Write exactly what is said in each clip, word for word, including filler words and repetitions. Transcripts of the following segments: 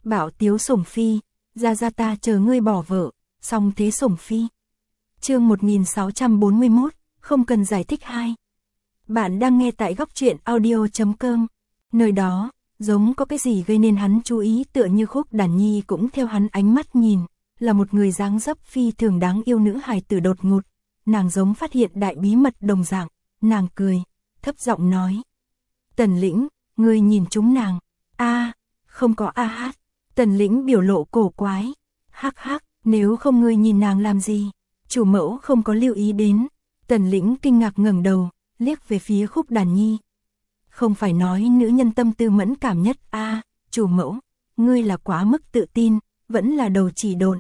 Bảo tiếu sủng phi, ra ra ta chờ ngươi bỏ vợ, xong thế sủng phi. Chương một nghìn sáu trăm bốn mươi mốt, không cần giải thích hai. Bạn đang nghe tại góc truyện audio chấm com. Nơi đó, giống có cái gì gây nên hắn chú ý, tựa như Khúc Đàn Nhi cũng theo hắn ánh mắt nhìn, là một người dáng dấp phi thường đáng yêu nữ hài tử đột ngột. Nàng giống phát hiện đại bí mật đồng dạng, nàng cười, thấp giọng nói. Tần Lĩnh, ngươi nhìn chúng nàng. A, không có a hát. Tần Lĩnh biểu lộ cổ quái. Hắc hắc, nếu không ngươi nhìn nàng làm gì? Chủ mẫu không có lưu ý đến. Tần Lĩnh kinh ngạc ngẩng đầu, liếc về phía Khúc Đàn Nhi. Không phải nói nữ nhân tâm tư mẫn cảm nhất a, à, chủ mẫu, ngươi là quá mức tự tin, vẫn là đầu chỉ độn.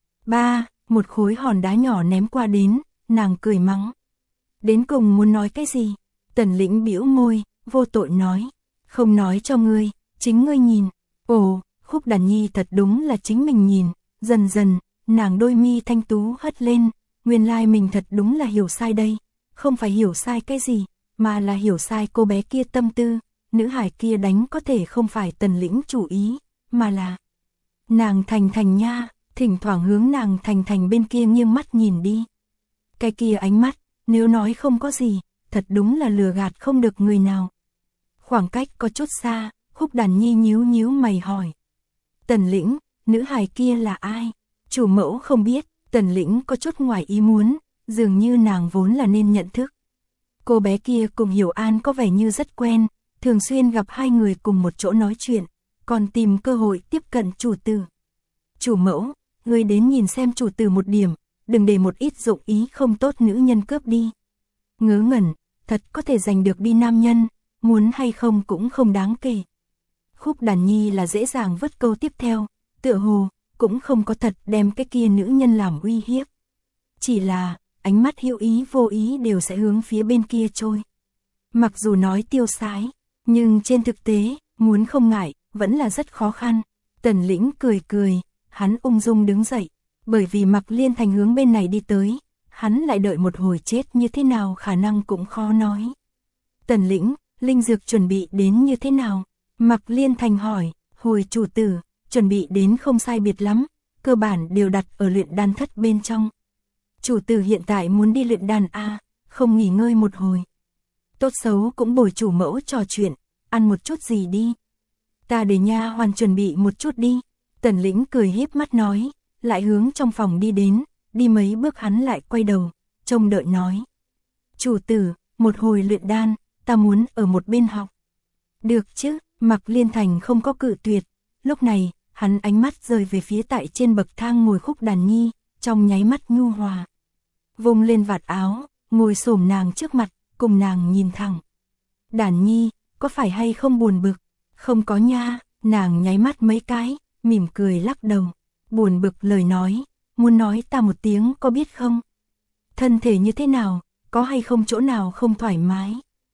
Ba, một khối hòn đá nhỏ ném qua đến, nàng cười mắng. Đến cùng muốn nói cái gì? Tần Lĩnh bĩu môi, vô tội nói. Không nói cho ngươi, chính ngươi nhìn. Ồ, Khúc Đàn Nhi thật đúng là chính mình nhìn. Dần dần, nàng đôi mi thanh tú hất lên. Nguyên lai mình thật đúng là hiểu sai đây. Không phải hiểu sai cái gì, mà là hiểu sai cô bé kia tâm tư. Nữ hải kia đánh có thể không phải Tần Lĩnh chủ ý, mà là nàng Thành Thành nha. Thỉnh thoảng hướng nàng Thành Thành bên kia nghiêng mắt nhìn đi. Cái kia ánh mắt, nếu nói không có gì, thật đúng là lừa gạt không được người nào. Khoảng cách có chút xa, Khúc Đàn Nhi nhíu nhíu mày hỏi. Tần Lĩnh, nữ hài kia là ai? Chủ mẫu không biết. Tần Lĩnh có chút ngoài ý muốn, dường như nàng vốn là nên nhận thức. Cô bé kia cùng Hiểu An có vẻ như rất quen, thường xuyên gặp hai người cùng một chỗ nói chuyện, còn tìm cơ hội tiếp cận chủ tử. Chủ mẫu, ngươi đến nhìn xem chủ tử một điểm, đừng để một ít dụng ý không tốt nữ nhân cướp đi. Ngớ ngẩn, thật có thể giành được đi nam nhân, muốn hay không cũng không đáng kể. Khúc Đàn Nhi là dễ dàng vứt câu tiếp theo, tựa hồ cũng không có thật đem cái kia nữ nhân làm uy hiếp. Chỉ là, ánh mắt hữu ý vô ý đều sẽ hướng phía bên kia trôi. Mặc dù nói tiêu sái, nhưng trên thực tế, muốn không ngại, vẫn là rất khó khăn. Tần Lĩnh cười cười, hắn ung dung đứng dậy, bởi vì Mạc Liên Thành hướng bên này đi tới, hắn lại đợi một hồi chết như thế nào khả năng cũng khó nói. Tần Lĩnh, linh dược chuẩn bị đến như thế nào? Mạc Liên Thành hỏi. Hồi chủ tử, chuẩn bị đến không sai biệt lắm, cơ bản đều đặt ở luyện đan thất bên trong. Chủ tử hiện tại muốn đi luyện đan a, không nghỉ ngơi một hồi. Tốt xấu cũng bồi chủ mẫu trò chuyện, ăn một chút gì đi. Ta để nha hoàn chuẩn bị một chút đi. Tần Lĩnh cười híp mắt nói, lại hướng trong phòng đi đến, đi mấy bước hắn lại quay đầu, trông đợi nói. Chủ tử, một hồi luyện đan, ta muốn ở một bên học. Được chứ, Mạc Liên Thành không có cự tuyệt. Lúc này, hắn ánh mắt rơi về phía tại trên bậc thang ngồi Khúc Đàn Nhi, trong nháy mắt nhu hòa. Vùng lên vạt áo, ngồi xổm nàng trước mặt, cùng nàng nhìn thẳng. Đàn Nhi, có phải hay không buồn bực? Không có nha, nàng nháy mắt mấy cái, mỉm cười lắc đầu. Buồn bực lời nói, muốn nói ta một tiếng có biết không? Thân thể như thế nào, có hay không chỗ nào không thoải mái?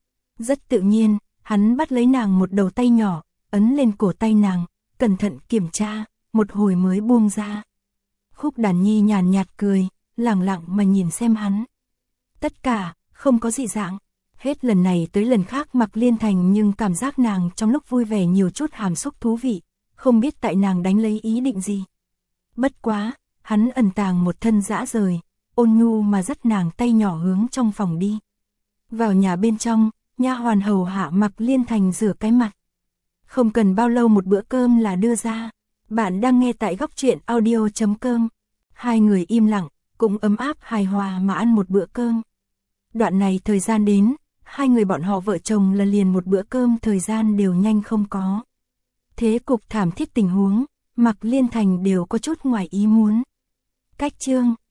Rất tự nhiên, hắn bắt lấy nàng một đầu tay nhỏ, ấn lên cổ tay nàng, cẩn thận kiểm tra, một hồi mới buông ra. Khúc Đàn Nhi nhàn nhạt cười, lẳng lặng mà nhìn xem hắn. Tất cả, không có dị dạng. Hết lần này tới lần khác Mạc Liên Thành nhưng cảm giác nàng trong lúc vui vẻ nhiều chút hàm xúc thú vị, không biết tại nàng đánh lấy ý định gì. Bất quá, hắn ẩn tàng một thân dã rời, ôn nhu mà dắt nàng tay nhỏ hướng trong phòng đi. Vào nhà bên trong, nha hoàn hầu hạ Mạc Liên Thành rửa cái mặt. Không cần bao lâu một bữa cơm là đưa ra. Bạn đang nghe tại góc truyện audio chấm com. Hai người im lặng, cũng ấm áp hài hòa mà ăn một bữa cơm. Đoạn này thời gian đến, hai người bọn họ vợ chồng là liền một bữa cơm thời gian đều nhanh không có. Thế cục thảm thiết tình huống, Mạc Liên Thành đều có chút ngoài ý muốn. Cách chương,